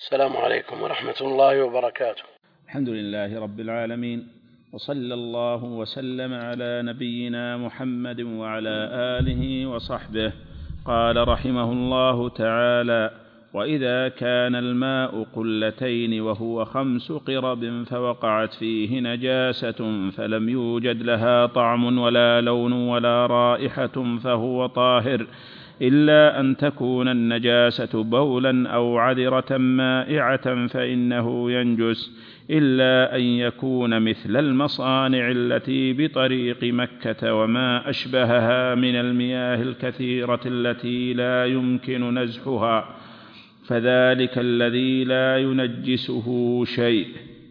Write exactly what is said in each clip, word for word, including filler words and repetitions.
السلام عليكم ورحمة الله وبركاته. الحمد لله رب العالمين، وصلى الله وسلم على نبينا محمد وعلى آله وصحبه. قال رحمه الله تعالى: وإذا كان الماء قلتين وهو خمس قرب فوقعت فيه نجاسة فلم يوجد لها طعم ولا لون ولا رائحة فهو طاهر، إلا أن تكون النجاسة بولا أو عذرة مائعة فإنه ينجس، إلا أن يكون مثل المصانع التي بطريق مكة وما أشبهها من المياه الكثيرة التي لا يمكن نزحها، فذلك الذي لا ينجسه شيء.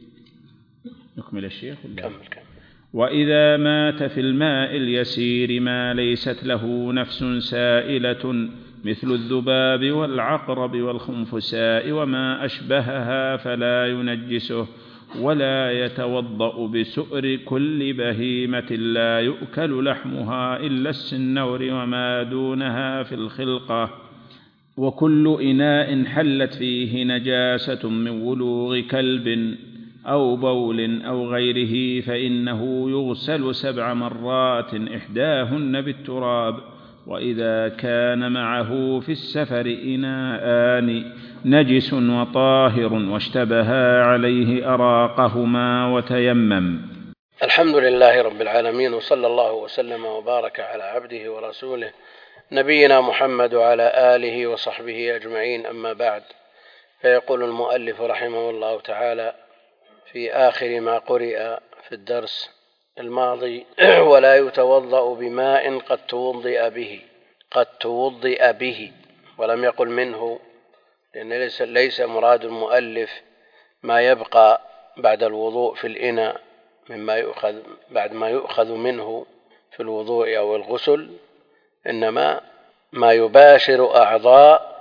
نكمل الشيخ. كمل كمل. وإذا مات في الماء اليسير ما ليست له نفس سائلة مثل الذباب والعقرب والخنفساء وما أشبهها فلا ينجسه، ولا يتوضأ بسؤر كل بهيمة لا يؤكل لحمها إلا السنور وما دونها في الخلقة، وكل إناء حلت فيه نجاسة من ولوغ كلب أو بول أو غيره فإنه يغسل سبع مرات إحداهن بالتراب. وإذا كان معه في السفر إناءان نجس وطاهر واشتبها عليه أراقهما وتيمم. الحمد لله رب العالمين، وصلى الله وسلم وبارك على عبده ورسوله نبينا محمد وعلى آله وصحبه أجمعين، أما بعد، فيقول المؤلف رحمه الله تعالى في آخر ما قرئ في الدرس الماضي: ولا يتوضأ بماء قد توضئ به قد توضئ به ولم يقل منه، لأن ليس, ليس مراد المؤلف ما يبقى بعد الوضوء في الإناء مما يؤخذ بعد ما يؤخذ منه في الوضوء أو الغسل، إنما ما يباشر أعضاء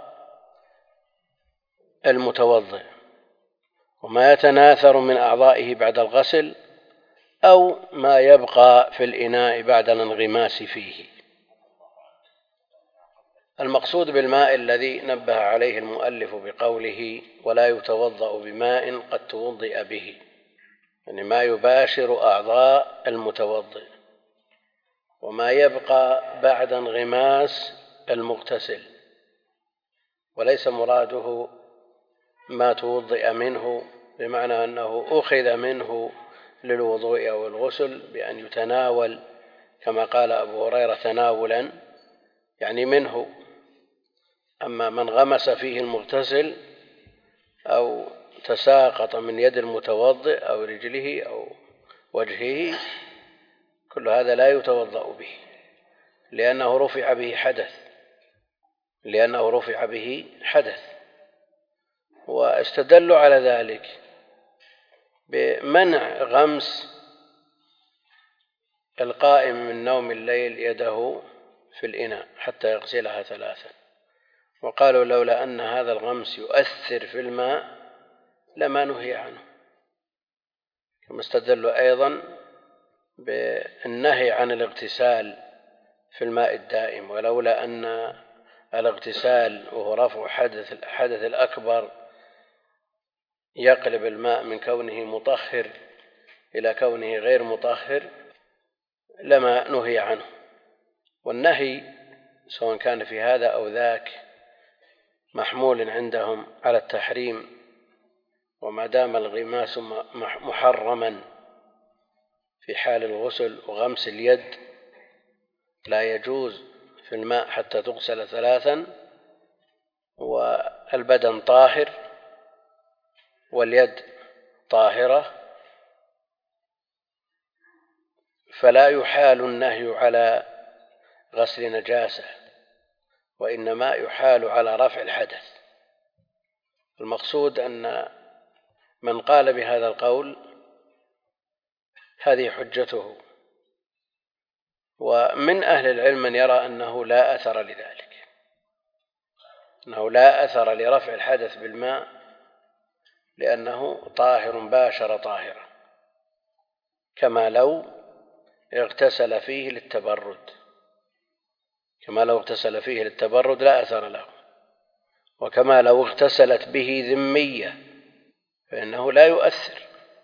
المتوضئ وما يتناثر من أعضائه بعد الغسل أو ما يبقى في الإناء بعد الانغماس فيه. المقصود بالماء الذي نبه عليه المؤلف بقوله ولا يتوضأ بماء قد توضئ به، يعني ما يباشر أعضاء المتوضئ وما يبقى بعد انغماس المغتسل، وليس مراده ما توضئ منه بمعنى أنه أخذ منه للوضوء أو الغسل بأن يتناول كما قال أبو هريرة تناولا، يعني منه. أما من غمس فيه المغتسل أو تساقط من يد المتوضئ أو رجله أو وجهه، كل هذا لا يتوضأ به لأنه رفع به حدث لأنه رفع به حدث واستدلوا على ذلك بمنع غمس القائم من نوم الليل يده في الإناء حتى يغسلها ثلاثا، وقالوا لولا أن هذا الغمس يؤثر في الماء لما نهي عنه، كما استدلوا أيضا بالنهي عن الاغتسال في الماء الدائم، ولولا أن الاغتسال وهو رفع حدث الحدث الأكبر يقلب الماء من كونه مطهر إلى كونه غير مطهر لما نهي عنه. والنهي سواء كان في هذا أو ذاك محمول عندهم على التحريم، وما دام الغماس محرما في حال الغسل وغمس اليد لا يجوز في الماء حتى تغسل ثلاثا، والبدن طاهر واليد طاهرة، فلا يحال النهي على غسل نجاسة، وإنما يحال على رفع الحدث. المقصود أن من قال بهذا القول هذه حجته، ومن أهل العلم من يرى أنه لا أثر لذلك، أنه لا أثر لرفع الحدث بالماء لأنه طاهر باشر طاهرا، كما لو اغتسل فيه للتبرد كما لو اغتسل فيه للتبرد لا أثر له. وكما لو اغتسلت به ذمية فإنه لا يؤثر.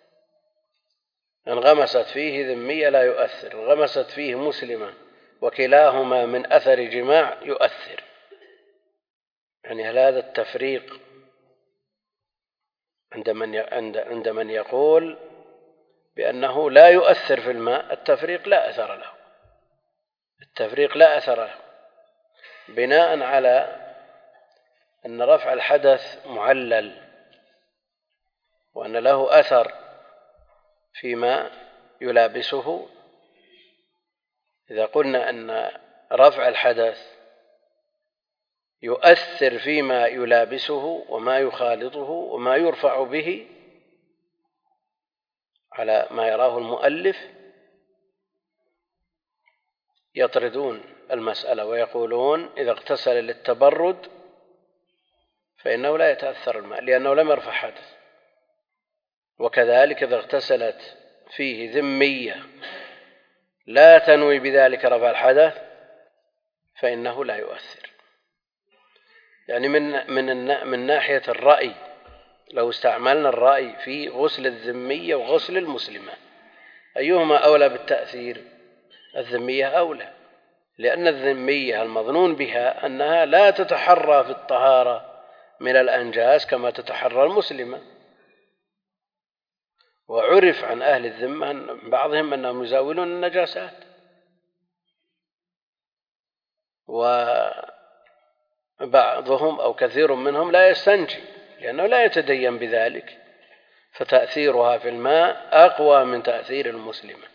انغمست فيه ذمية لا يؤثر، انغمست فيه مسلمة وكلاهما من أثر جماع يؤثر. يعني هل هذا التفريق عند من عند من يقول بأنه لا يؤثر في الماء؟ التفريق لا أثر له، التفريق لا أثر له بناء على أن رفع الحدث معلل وأن له أثر فيما يلابسه. إذا قلنا أن رفع الحدث يؤثر فيما يلابسه وما يخالطه وما يرفع به على ما يراه المؤلف، يطردون المسألة ويقولون إذا اغتسل للتبرد فإنه لا يتأثر الماء لأنه لم يرفع حدث، وكذلك إذا اغتسلت فيه ذمية لا تنوي بذلك رفع الحدث فإنه لا يؤثر. يعني من من من ناحية الرأي، لو استعملنا الرأي في غسل الذمية وغسل المسلمة أيهما أولى بالتأثير؟ الذمية أولى، لأن الذمية المظنون بها أنها لا تتحرى في الطهارة من الأنجاس كما تتحرى المسلمة. وعرف عن أهل الذمة بعضهم أنهم يزاولون النجاسات، وبعضهم أو كثير منهم لا يستنجي لأنه لا يتدين بذلك، فتأثيرها في الماء أقوى من تأثير المسلمة.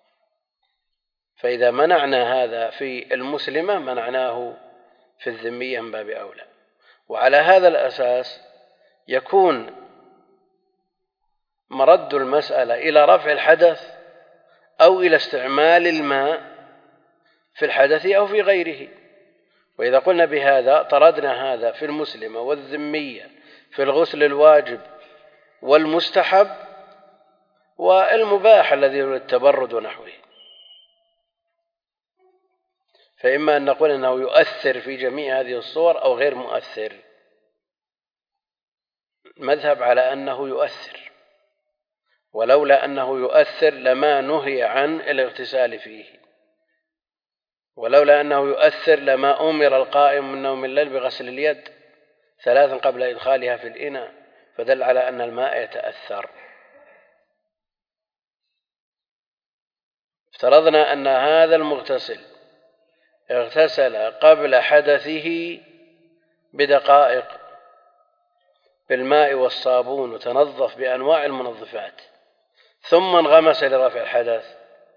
فإذا منعنا هذا في المسلمة منعناه في الذمية من باب أولى. وعلى هذا الأساس يكون مرد المسألة إلى رفع الحدث أو إلى استعمال الماء في الحدث أو في غيره. وإذا قلنا بهذا طردنا هذا في المسلمة والذمية في الغسل الواجب والمستحب والمباح الذي هو التبرد ونحوه. فإما أن نقول أنه يؤثر في جميع هذه الصور أو غير مؤثر. المذهب على أنه يؤثر، ولولا أنه يؤثر لما نهي عن الاغتسال فيه، ولولا أنه يؤثر لما أمر القائم من نوم الليل بغسل اليد ثلاثا قبل إدخالها في الإناء، فدل على أن الماء يتأثر. افترضنا أن هذا المغتسل اغتسل قبل حدثه بدقائق بالماء والصابون وتنظف بأنواع المنظفات ثم انغمس لرفع الحدث،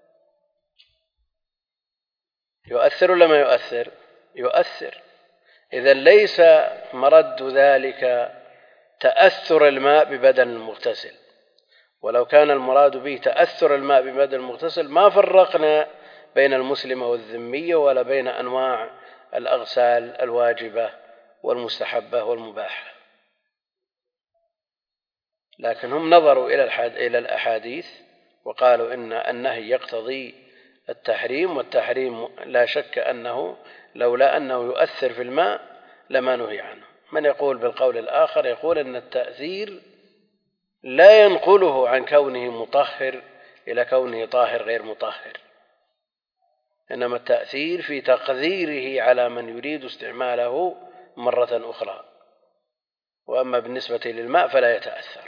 يؤثر ولا ما يؤثر؟ يؤثر. إذن ليس مرد ذلك تأثر الماء ببدن المغتسل، ولو كان المراد به تأثر الماء ببدن المغتسل ما فرقنا بين المسلمة والذمية ولا بين أنواع الأغسال الواجبة والمستحبة والمباحة. لكن هم نظروا إلى الأحاديث وقالوا إن النهي يقتضي التحريم، والتحريم لا شك أنه لولا أنه يؤثر في الماء لما نهي عنه. من يقول بالقول الآخر يقول أن التأثير لا ينقله عن كونه مطهر إلى كونه طاهر غير مطهر، إنما التأثير في تقديره على من يريد استعماله مرة أخرى. وأما بالنسبة للماء فلا يتأثر،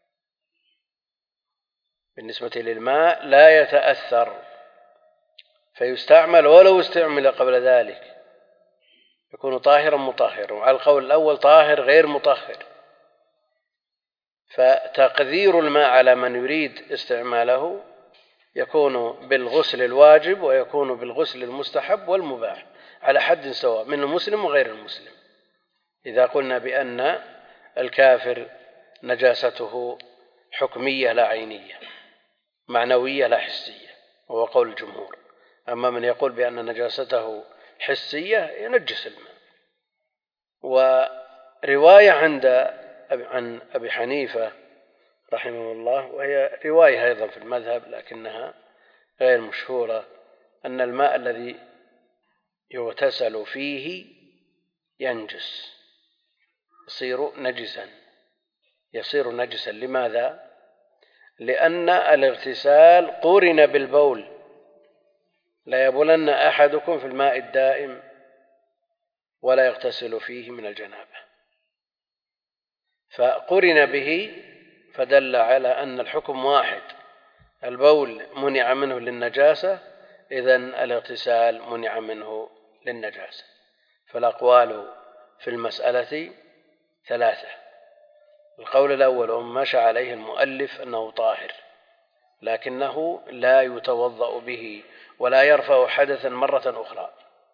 بالنسبة للماء لا يتأثر فيستعمل ولو استعمل قبل ذلك يكون طاهرا مطهرا. وعلى القول الأول طاهر غير مطهر، فتقدير الماء على من يريد استعماله يكون بالغسل الواجب ويكون بالغسل المستحب والمباح على حد سواء من المسلم وغير المسلم. إذا قلنا بأن الكافر نجاسته حكمية لا عينية، معنوية لا حسية، وهو قول الجمهور. أما من يقول بأن نجاسته حسية ينجس الماء. ورواية عند عن أبي حنيفة رحمه الله، وهي رواية أيضا في المذهب لكنها غير مشهورة، أن الماء الذي يغتسل فيه ينجس يصير نجسا يصير نجسا لماذا؟ لأن الاغتسال قورن بالبول، لا يبولن أحدكم في الماء الدائم ولا يغتسل فيه من الجنابة، فقرن به فدل على أن الحكم واحد، البول منع منه للنجاسة، إذن الاغتسال منع منه للنجاسة. فالأقوال في المسألة ثلاثة. القول الأول وما مشى عليه المؤلف أنه طاهر لكنه لا يتوضأ به ولا يرفع حدثا مرة أخرى.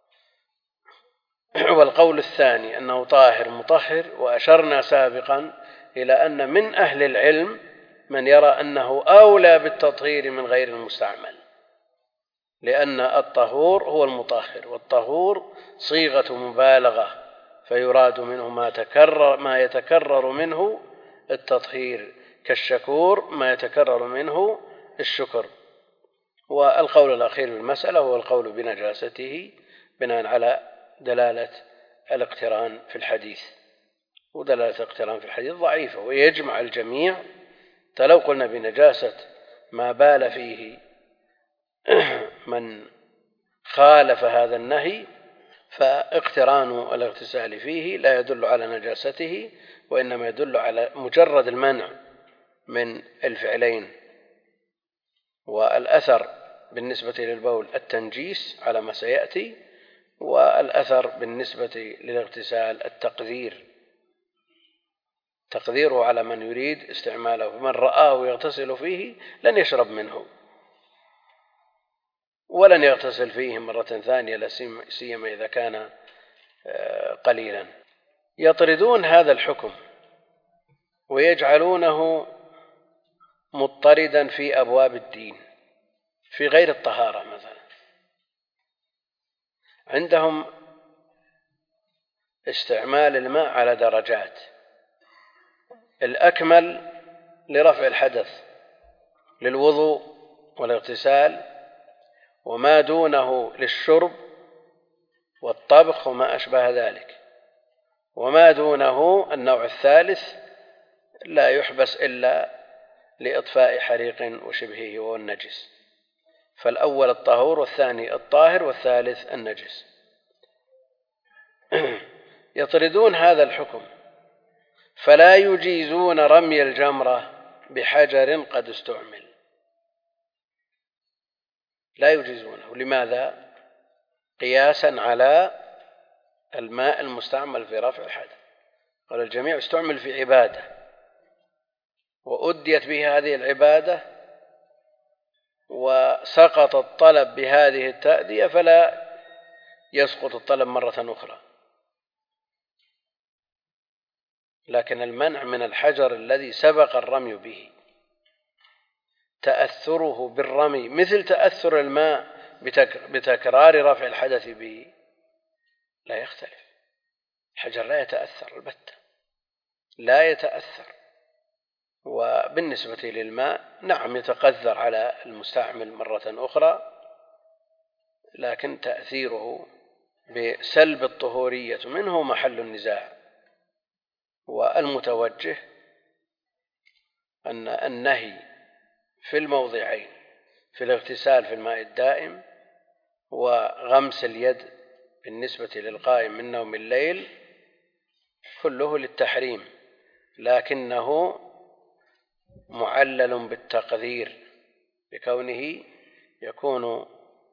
والقول الثاني أنه طاهر مطهر، وأشرنا سابقا إلى أن من أهل العلم من يرى أنه أولى بالتطهير من غير المستعمل، لأن الطهور هو المطهر، والطهور صيغة مبالغة فيراد منه ما تكرر ما يتكرر منه التطهير، كالشكور ما يتكرر منه الشكر. والقول الأخير في المسألة هو القول بنجاسته بناء على دلالة الاقتران في الحديث، ودلالة الاقتران في الحديث ضعيفة، ويجمع الجميع. فلو قلنا بنجاسة ما بال فيه من خالف هذا النهي، فاقتران الاغتسال فيه لا يدل على نجاسته، وإنما يدل على مجرد المنع من الفعلين. والأثر بالنسبة للبول التنجيس على ما سيأتي، والأثر بالنسبة للاغتسال التقدير، تقديره على من يريد استعماله، من رآه يغتسل فيه لن يشرب منه ولن يغتسل فيه مرة ثانية، لا سيما إذا كان قليلا. يطردون هذا الحكم ويجعلونه مضطردا في أبواب الدين في غير الطهارة. مثلا عندهم استعمال الماء على درجات، الأكمل لرفع الحدث للوضوء والاغتسال، وما دونه للشرب والطبخ وما أشبه ذلك، وما دونه النوع الثالث لا يحبس إلا لإطفاء حريق وشبهه والنجس. فالأول الطهور، والثاني الطاهر، والثالث النجس. يطردون هذا الحكم فلا يجيزون رمي الجمرة بحجر قد استعمل، لا يجيزونه. لماذا؟ قياسا على الماء المستعمل في رفع الحدث. قال الجميع استعمل في عبادة وأديت به هذه العبادة وسقط الطلب بهذه التأدية، فلا يسقط الطلب مرة أخرى. لكن المنع من الحجر الذي سبق الرمي به تأثره بالرمي مثل تأثر الماء بتكرار رفع الحدث به لا يختلف. الحجر لا يتأثر البتة، لا يتأثر. وبالنسبة للماء نعم يتقذر على المستعمل مرة أخرى، لكن تأثيره بسلب الطهورية منه محل النزاع. والمتوجه أن النهي في الموضعين، في الاغتسال في الماء الدائم وغمس اليد بالنسبة للقائم من نوم الليل، كله للتحريم، لكنه معلل بالتقدير بكونه يكون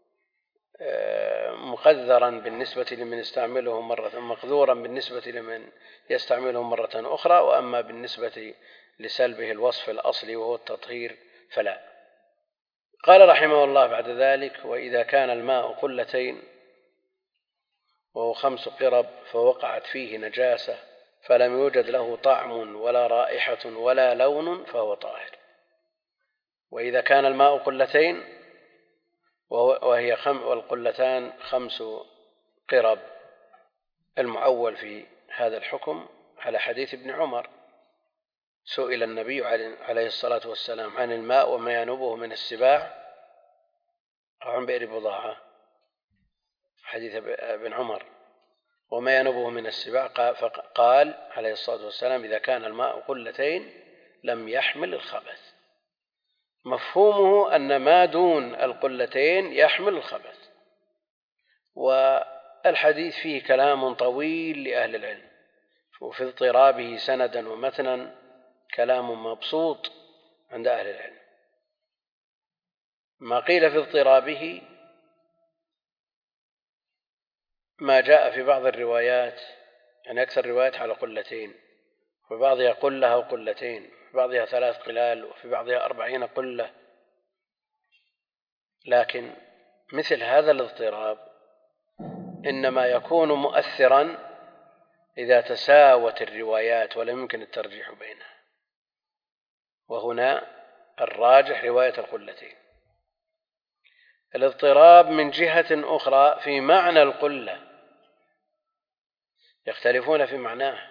مقدرا بالنسبة لمن يستعمله مرة، مقدورا بالنسبة لمن يستعمله مرة أخرى. وأما بالنسبة لسلبه الوصف الأصلي وهو التطهير فلا. قال رحمه الله بعد ذلك: وإذا كان الماء قلتين وهو خمس قرب فوقعت فيه نجاسة فلم يوجد له طعم ولا رائحة ولا لون فهو طاهر. وإذا كان الماء قلتين وهي خم والقلتان خمس قرب، المعول في هذا الحكم على حديث ابن عمر: سئل النبي عليه الصلاة والسلام عن الماء وما ينوبه من السباع أو عن بئر بضاعة، حديث ابن عمر، وما ينبه من السباع، فقال عليه الصلاة والسلام: إذا كان الماء قلتين لم يحمل الخبث. مفهومه أن ما دون القلتين يحمل الخبث. والحديث فيه كلام طويل لأهل العلم، وفي اضطرابه سندا ومتنا كلام مبسوط عند أهل العلم. ما قيل في اضطرابه ما جاء في بعض الروايات، يعني أكثر الروايات على قلتين، وفي بعضها قلة أو قلتين، وفي بعضها ثلاث قلال، وفي بعضها أربعين قلة. لكن مثل هذا الاضطراب إنما يكون مؤثرا إذا تساوت الروايات ولم يمكن الترجيح بينها، وهنا الراجح رواية القلتين. الاضطراب من جهة أخرى في معنى القلة، يختلفون في معناه.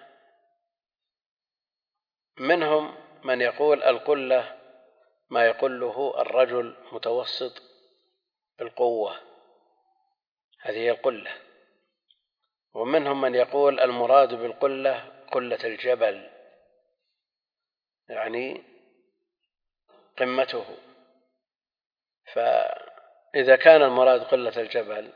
منهم من يقول القلة ما يقله الرجل متوسط القوة، هذه هي القلة. ومنهم من يقول المراد بالقلة قلة الجبل، يعني قمته. فإذا كان المراد قلة الجبل،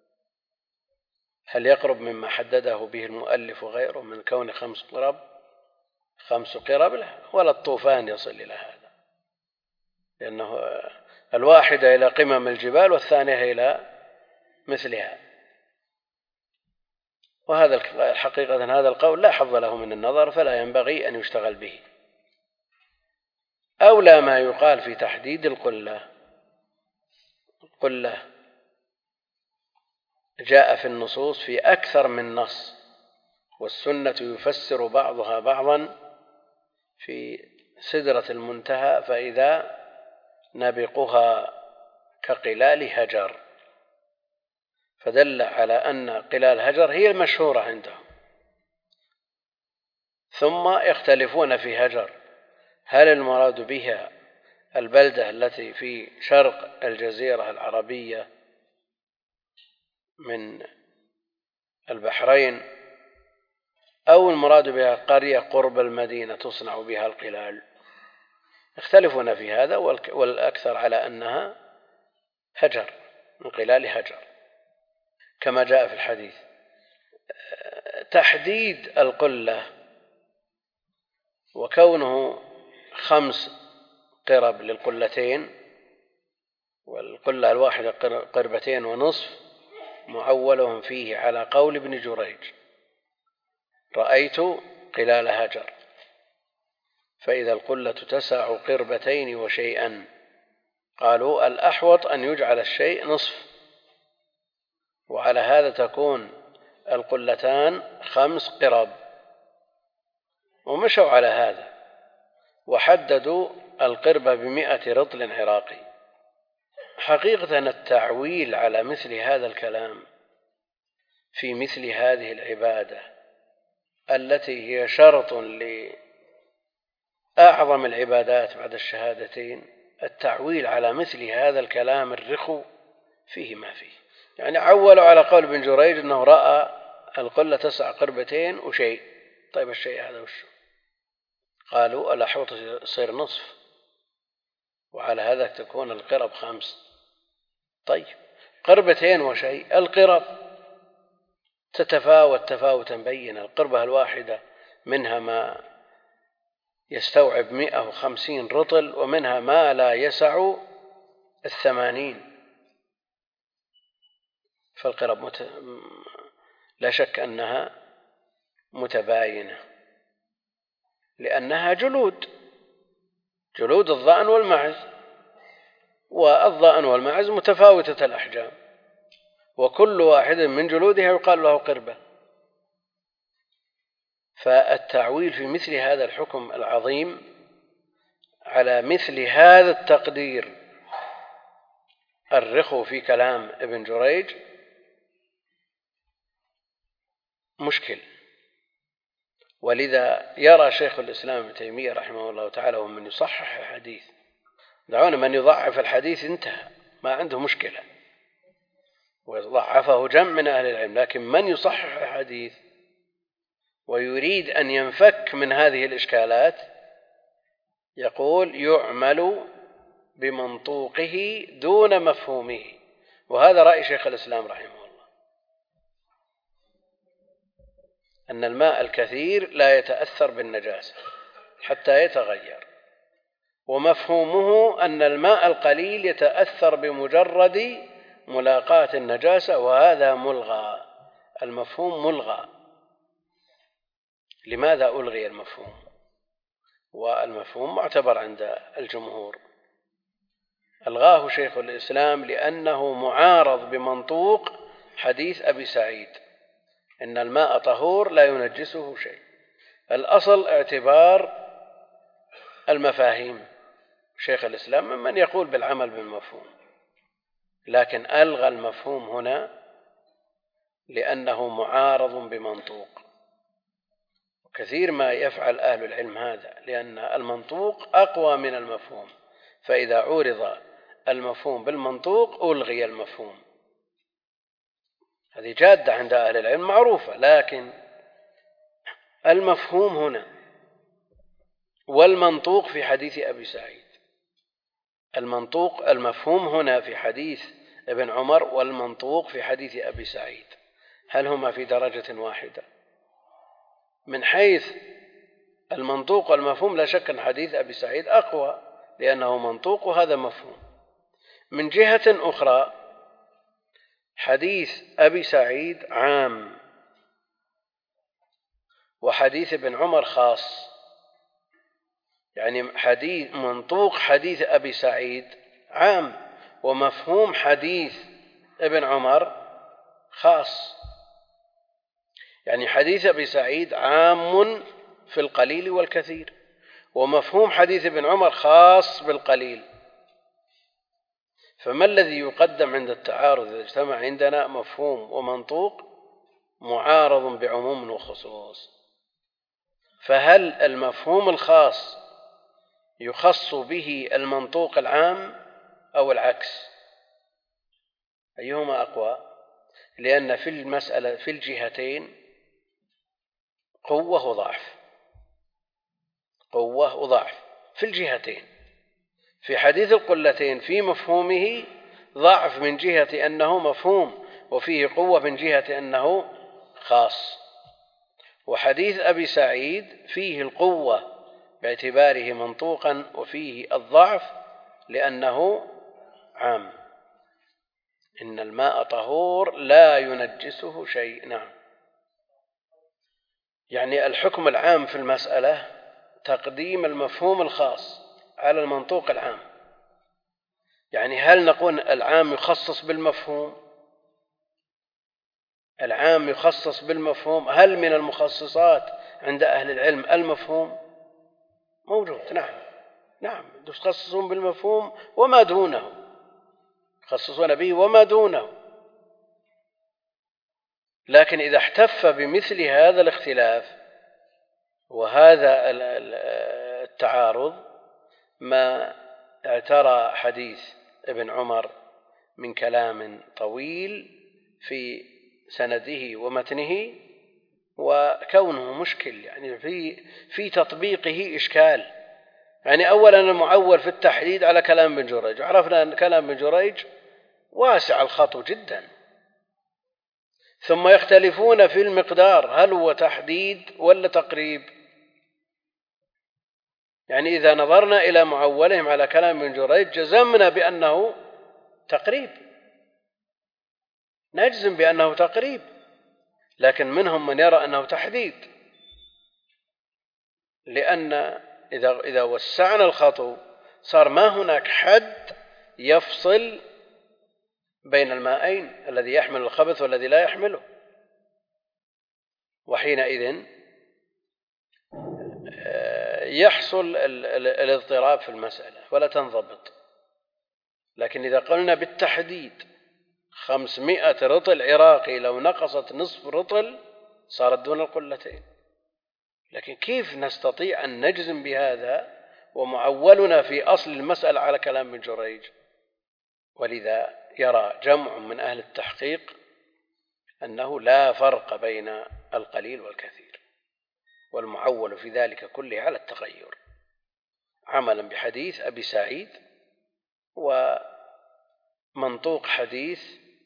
هل يقرب مما حدده به المؤلف وغيره من كون خمس قرب خمس قرب؟ لا، ولا الطوفان يصل إلى هذا، لأنه الواحدة إلى قمم الجبال والثانية إلى مثلها. وهذا الحقيقة هذا القول لا حظ له من النظر، فلا ينبغي أن يشتغل به. أولى ما يقال في تحديد القلة، القلة جاء في النصوص في أكثر من نص، والسنة يفسر بعضها بعضا في سدرة المنتهى، فإذا نبقها كقلال هجر، فدل على أن قلال هجر هي المشهورة عندهم. ثم يختلفون في هجر، هل المراد بها البلدة التي في شرق الجزيرة العربية من البحرين، أو المراد بها قرية قرب المدينة تصنع بها القلال؟ يختلفون في هذا، والأكثر على أنها هجر، من قلال هجر كما جاء في الحديث. تحديد القلة وكونه خمس قرب للقلتين، والقلة الواحدة قربتين ونصف، معولهم فيه على قول ابن جريج: رأيت قلال هجر. فإذا القلة تسع قربتين وشيئا، قالوا الأحوط أن يجعل الشيء نصف، وعلى هذا تكون القلتان خمس قرب، ومشوا على هذا وحددوا القربة بمئة رطل عراقي. حقيقة التعويل على مثل هذا الكلام في مثل هذه العبادة التي هي شرط لأعظم العبادات بعد الشهادتين، التعويل على مثل هذا الكلام الرخو فيه ما فيه. يعني عولوا على قول ابن جريج أنه رأى القلة تسع قربتين وشيء. طيب الشيء هذا وشو؟ قالوا الأحوط يصير نصف، وعلى هذا تكون القرب خمس. طيب قربتين وشيء، القرب تتفاوت تفاوتا بينا. القربة الواحدة منها ما يستوعب مئة وخمسين رطل، ومنها ما لا يسع الثمانين. فالقرب مت... لا شك أنها متباينة، لأنها جلود جلود الضأن والمعز، والضأن والمعز متفاوتة الأحجام، وكل واحد من جلودها يقال له قربة. فالتعويل في مثل هذا الحكم العظيم على مثل هذا التقدير الرخو في كلام ابن جريج مشكل. ولذا يرى شيخ الإسلام ابن تيمية رحمه الله تعالى ومن يصحح الحديث، دعونا من يضعف الحديث انتهى، ما عنده مشكلة، وضعفه جمع من أهل العلم، لكن من يصحح الحديث ويريد أن ينفك من هذه الإشكالات يقول يعمل بمنطوقه دون مفهومه، وهذا رأي شيخ الإسلام رحمه الله، أن الماء الكثير لا يتأثر بالنجاسة حتى يتغير، ومفهومه أن الماء القليل يتأثر بمجرد ملاقاة النجاسة، وهذا ملغى، المفهوم ملغى. لماذا ألغي المفهوم؟ والمفهوم معتبر عند الجمهور. ألغاه شيخ الإسلام لأنه معارض بمنطوق حديث أبي سعيد إن الماء طهور لا ينجسه شيء. الأصل اعتبار المفاهيم، شيخ الإسلام ممن يقول بالعمل بالمفهوم، لكن ألغى المفهوم هنا لأنه معارض بمنطوق. كثير ما يفعل أهل العلم هذا، لأن المنطوق أقوى من المفهوم، فإذا عورض المفهوم بالمنطوق ألغي المفهوم. هذه جادة عند أهل العلم معروفة، لكن المفهوم هنا والمنطوق في حديث أبي سعيد، المنطوق المفهوم هنا في حديث ابن عمر والمنطوق في حديث أبي سعيد، هل هما في درجة واحدة؟ من حيث المنطوق والمفهوم لا شك أن حديث أبي سعيد أقوى لأنه منطوق وهذا مفهوم. من جهة أخرى حديث أبي سعيد عام وحديث ابن عمر خاص، يعني حديث منطوق حديث أبي سعيد عام ومفهوم حديث ابن عمر خاص. يعني حديث أبي سعيد عام في القليل والكثير، ومفهوم حديث ابن عمر خاص بالقليل. فما الذي يقدم عند التعارض إذا اجتمع عندنا مفهوم ومنطوق معارض بعموم وخصوص؟ فهل المفهوم الخاص يخص به المنطوق العام أو العكس؟ أيهما أقوى؟ لأن في المسألة في الجهتين قوة وضعف، قوة وضعف في الجهتين. في حديث القلتين في مفهومه ضعف من جهة أنه مفهوم، وفيه قوة من جهة أنه خاص. وحديث أبي سعيد فيه القوة باعتباره منطوقا، وفيه الضعف لأنه عام. إن الماء طهور لا ينجسه شيء. نعم، يعني الحكم العام في المسألة تقديم المفهوم الخاص على المنطوق العام. يعني هل نقول العام يخصص بالمفهوم؟ العام يخصص بالمفهوم. هل من المخصصات عند أهل العلم المفهوم؟ موجود. نعم نعم يخصصون بالمفهوم وما دونه، يخصصون به وما دونه. لكن إذا احتف بمثل هذا الاختلاف وهذا التعارض ما اعترى حديث ابن عمر من كلام طويل في سنده ومتنه، وكونه مشكل، يعني في في تطبيقه إشكال. يعني أولا المعول في التحديد على كلام ابن جريج، وعرفنا أن كلام ابن جريج واسع الخط جدا. ثم يختلفون في المقدار، هل هو تحديد ولا تقريب؟ يعني إذا نظرنا إلى معولهم على كلام ابن جريج جزمنا بأنه تقريب، نجزم بأنه تقريب، لكن منهم من يرى أنه تحديد، لأن إذا إذا وسعنا الخط صار ما هناك حد يفصل بين المائين، الذي يحمل الخبث والذي لا يحمله، وحينئذ يحصل الاضطراب في المسألة ولا تنضبط. لكن إذا قلنا بالتحديد خمسمائة رطل عراقي لو نقصت نصف رطل صارت دون القلتين، لكن كيف نستطيع أن نجزم بهذا ومعولنا في أصل المسألة على كلام ابن جريج؟ ولذا يرى جمع من أهل التحقيق أنه لا فرق بين القليل والكثير، والمعول في ذلك كله على التغير، عملا بحديث أبي سعيد ومنطوق حديث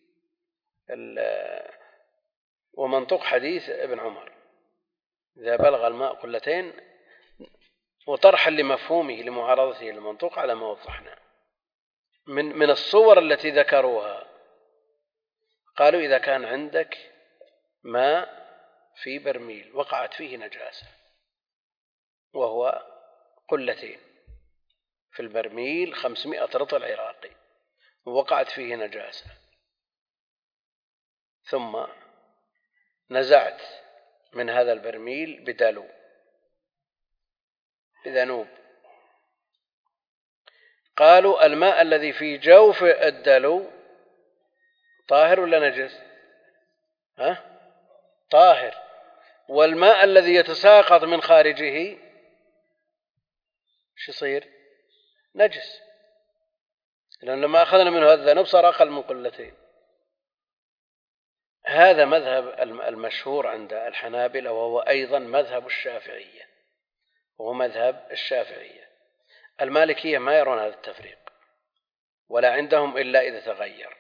ومنطوق حديث ابن عمر إذا بلغ الماء قلتين، وطرحا لمفهومه لمعارضته للمنطوق على ما وضحنا. من من الصور التي ذكروها قالوا إذا كان عندك ماء في برميل وقعت فيه نجاسة، وهو قلتين في البرميل خمسمائة رطل عراقي، ووقعت فيه نجاسة، ثم نزعت من هذا البرميل بدلو بذنوب، قالوا الماء الذي في جوف الدلو طاهر ولا نجس؟ ها؟ طاهر. والماء الذي يتساقط من خارجه شو يصير؟ نجس، لأن لما أخذنا منه الذنوب صار أقل من قلتين. هذا مذهب المشهور عند الحنابلة، وهو أيضا مذهب الشافعية، وهو مذهب الشافعية. المالكية ما يرون هذا التفريق، ولا عندهم إلا إذا تغير.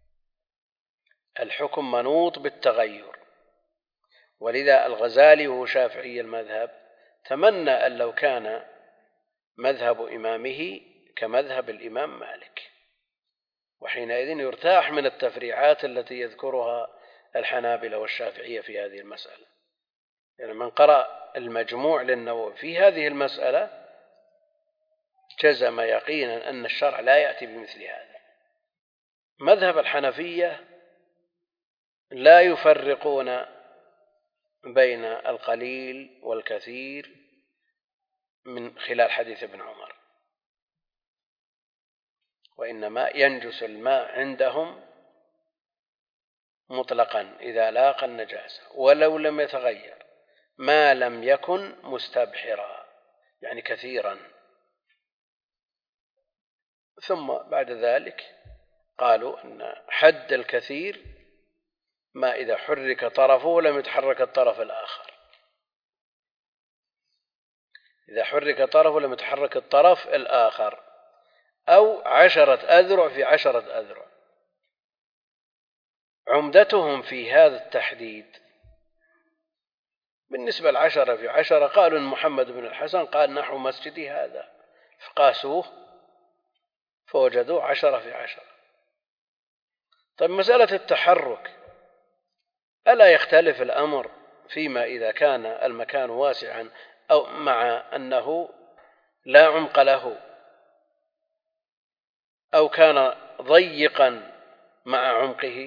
الحكم منوط بالتغير، ولذا الغزالي وهو شافعي المذهب تمنى أن لو كان مذهب إمامه كمذهب الإمام مالك، وحينئذ يرتاح من التفريعات التي يذكرها الحنابلة والشافعية في هذه المسألة. يعني من قرأ المجموع للنووي في هذه المسألة جزم يقينا أن الشرع لا يأتي بمثل هذا. مذهب الحنفية لا يفرقون بين القليل والكثير من خلال حديث ابن عمر، وإنما ينجس الماء عندهم مطلقا إذا لاقى النجاسة ولو لم يتغير، ما لم يكن مستبحرا يعني كثيرا. ثم بعد ذلك قالوا أن حد الكثير ما إذا حرك طرفه ولم يتحرك الطرف الآخر، إذا حرك طرفه ولم يتحرك الطرف الآخر، أو عشرة أذرع في عشرة أذرع. عمدتهم في هذا التحديد بالنسبة لعشرة في عشرة قالوا إن محمد بن الحسن قال نحو مسجدي هذا، فقاسوه فوجدوا عشرة في عشرة. طيب مسألة التحرك ألا يختلف الأمر فيما إذا كان المكان واسعا أو مع أنه لا عمق له، أو كان ضيقا مع عمقه؟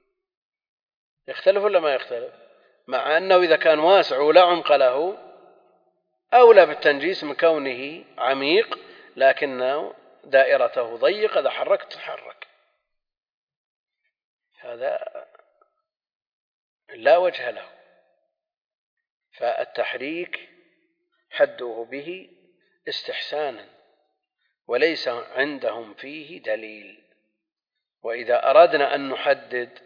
يختلف ولا ما يختلف؟ مع أنه إذا كان واسع ولا عمق له أولى بالتنجيس من كونه عميق لكنه دائرته ضيقة، إذا حركت تحرك. هذا لا وجه له. فالتحريك حده به استحسانا وليس عندهم فيه دليل. وإذا أردنا أن نحدد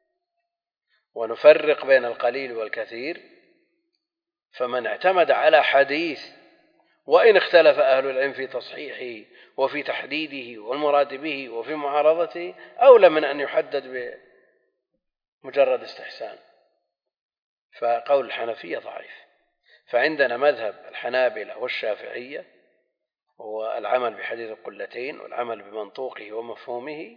ونفرق بين القليل والكثير، فمن اعتمد على حديث وإن اختلف أهل العلم في تصحيحه وفي تحديده والمراد به وفي معارضته أولى من أن يحدد بمجرد استحسان. فقول الحنفية ضعيف. فعندنا مذهب الحنابلة والشافعية هو العمل بحديث القلتين والعمل بمنطوقه ومفهومه،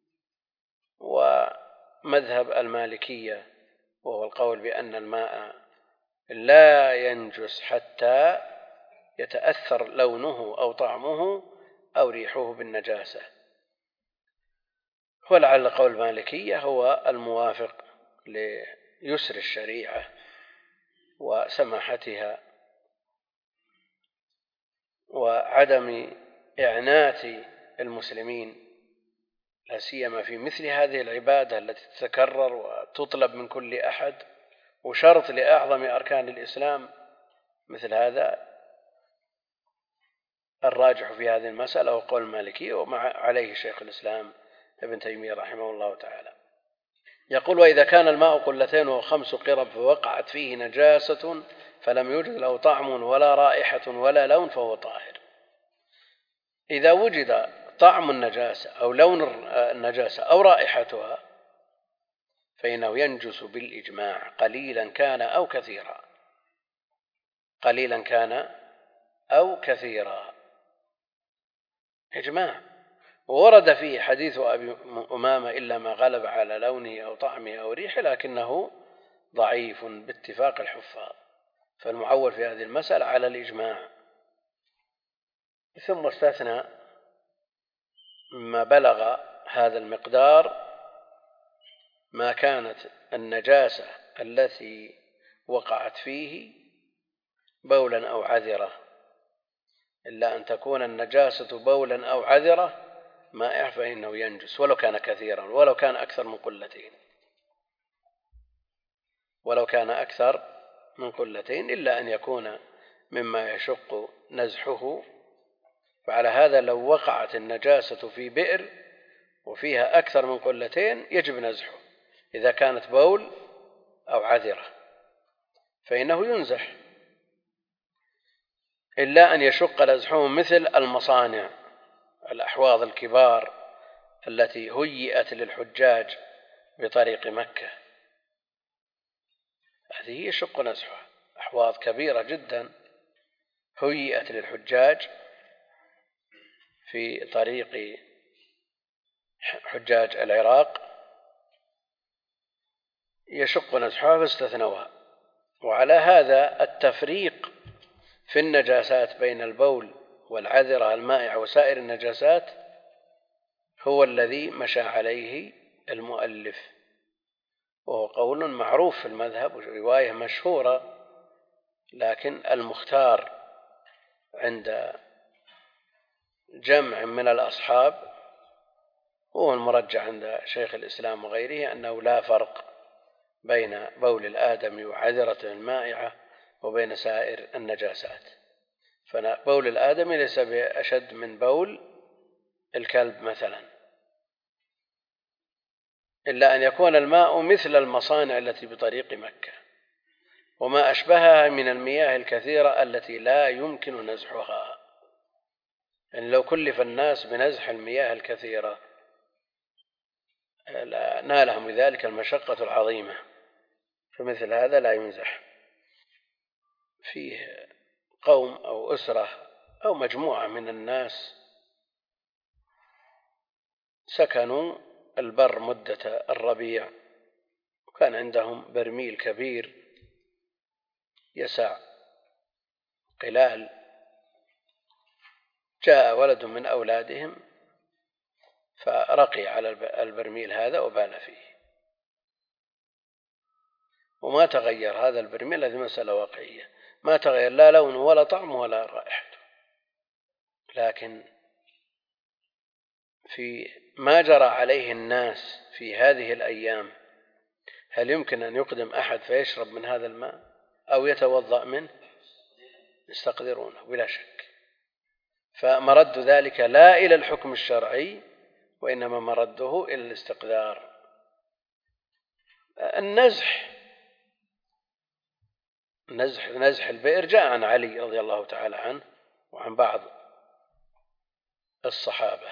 ومذهب المالكية وهو القول بأن الماء لا ينجس حتى يتأثر لونه أو طعمه أو ريحه بالنجاسة. ولعل قول المالكية هو الموافق ليسر الشريعة وسماحتها وعدم إعنات المسلمين، لا سيما في مثل هذه العبادة التي تتكرر وتطلب من كل أحد وشرط لأعظم أركان الإسلام مثل هذا. الراجح في هذه المسألة هو قول المالكية، ومع عليه شيخ الإسلام ابن تيمية رحمه الله تعالى. يقول: وإذا كان الماء قلتين وخمس قرب فوقعت فيه نجاسة فلم يوجد له طعم ولا رائحة ولا لون فهو طاهر. إذا وجد طعم النجاسة أو لون النجاسة أو رائحتها فإنه ينجس بالإجماع قليلا كان أو كثيرا، قليلا كان أو كثيرا، إجماع. وورد فيه حديث أبي أمامة: إلا ما غلب على لونه أو طعمه أو ريحه، لكنه ضعيف باتفاق الحفاظ، فالمعول في هذه المسألة على الإجماع. ثم استثنى مما بلغ هذا المقدار ما كانت النجاسة التي وقعت فيه بولا أو عذرة، إلا أن تكون النجاسة بولا أو عذرة مائع فإنه ينجس ولو كان كثيرا، ولو كان أكثر من قلتين، ولو كان أكثر من قلتين، إلا أن يكون مما يشق نزحه. فعلى هذا لو وقعت النجاسة في بئر وفيها أكثر من قلتين يجب نزحه، إذا كانت بول أو عذرة فإنه ينزح، إلا أن يشق نزحه مثل المصانع، الأحواض الكبار التي هيئت للحجاج بطريق مكة، هذه يشق نزحها، أحواض كبيرة جدا هيئت للحجاج في طريق حجاج العراق، يشق نزحها فاستثنوها. وعلى هذا التفريق في النجاسات بين البول والعذرة المائعة وسائر النجاسات هو الذي مشى عليه المؤلف، وهو قول معروف في المذهب ورواية مشهورة، لكن المختار عند جمع من الأصحاب وهو المرجح عند شيخ الإسلام وغيره أنه لا فرق بين بول الآدمي وعذرة المائعة وبين سائر النجاسات، فبول الآدمي ليس بأشد من بول الكلب مثلا، إلا أن يكون الماء مثل المصانع التي بطريق مكة وما أشبهها من المياه الكثيرة التي لا يمكن نزحها. يعني لو كلف الناس بنزح المياه الكثيرة نالهم بذلك المشقة العظيمة، فمثل هذا لا ينزح. فيه قوم أو أسرة أو مجموعة من الناس سكنوا البر مدة الربيع، وكان عندهم برميل كبير يسع قلال، جاء ولد من أولادهم فرقي على البرميل هذا وبال فيه، وما تغير هذا البرميل، هذه مسألة واقعية، ما تغير لا لونه ولا طعمه ولا رائحته. لكن في ما جرى عليه الناس في هذه الأيام هل يمكن أن يقدم أحد فيشرب من هذا الماء أو يتوضأ منه؟ يستقدرونه بلا شك. فمرد ذلك لا إلى الحكم الشرعي وإنما مرده إلى الاستقدار. النزح نزح نزح البئر جاء عن علي رضي الله تعالى عنه وعن بعض الصحابة،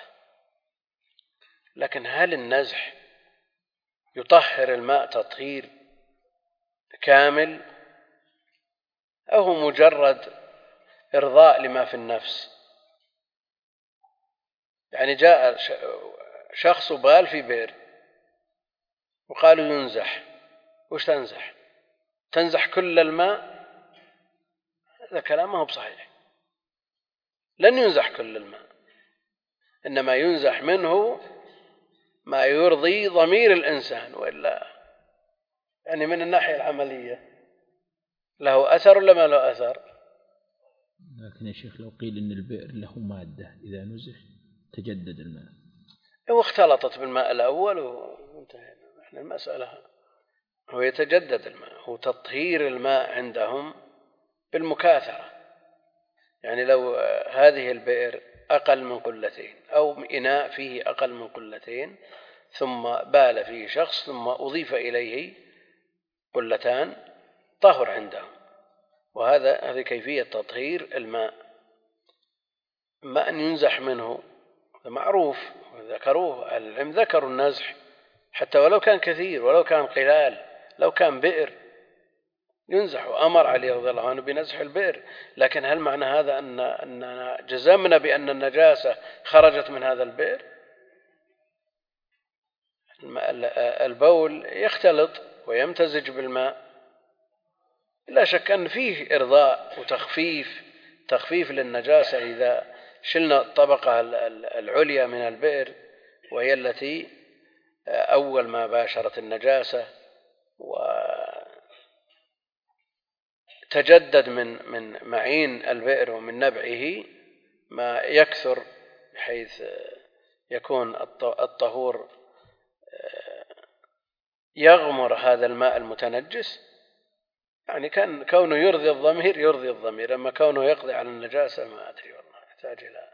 لكن هل النزح يطهر الماء تطهير كامل أو هو مجرد إرضاء لما في النفس؟ يعني جاء شخص بال في بئر وقالوا ينزح، وش تنزح؟ تنزح كل الماء؟ هذا كلام ما هو بصحيح، لن ينزح كل الماء، إنما ينزح منه ما يرضي ضمير الإنسان، وإلا يعني من الناحية العملية له أثر ولا ما له أثر؟ لكن يا شيخ لو قيل إن البئر له مادة إذا نزح تجدد الماء واختلطت بالماء الأول وانتهينا، احنا المسألة هو يتجدد الماء، هو تطهير الماء عندهم بالمكاثرة. يعني لو هذه البئر أقل من قلتين أو إناء فيه أقل من قلتين ثم بال فيه شخص ثم أضيف إليه قلتان طهر عندهم. وهذا هذه كيفية تطهير الماء. ما أن ينزح منه معروف، ذكروه العلم، ذكروا النزح حتى ولو كان كثير ولو كان قلال، لو كان بئر ينزح، وأمر علي رضي الله عنه بنزح البئر. لكن هل معنى هذا أن أننا جزمنا بأن النجاسة خرجت من هذا البئر؟ البول يختلط ويمتزج بالماء، لا شك أن فيه إرضاء وتخفيف تخفيف للنجاسة إذا شلنا الطبقة العليا من البئر وهي التي أول ما باشرت النجاسة وتجدد من من معين البئر ومن نبعه ما يكثر بحيث يكون الطهور يغمر هذا الماء المتنجس. يعني كان كونه يرضي الضمير يرضي الضمير، أما كونه يقضي على النجاسة ما أدري والله. أحتاج إلى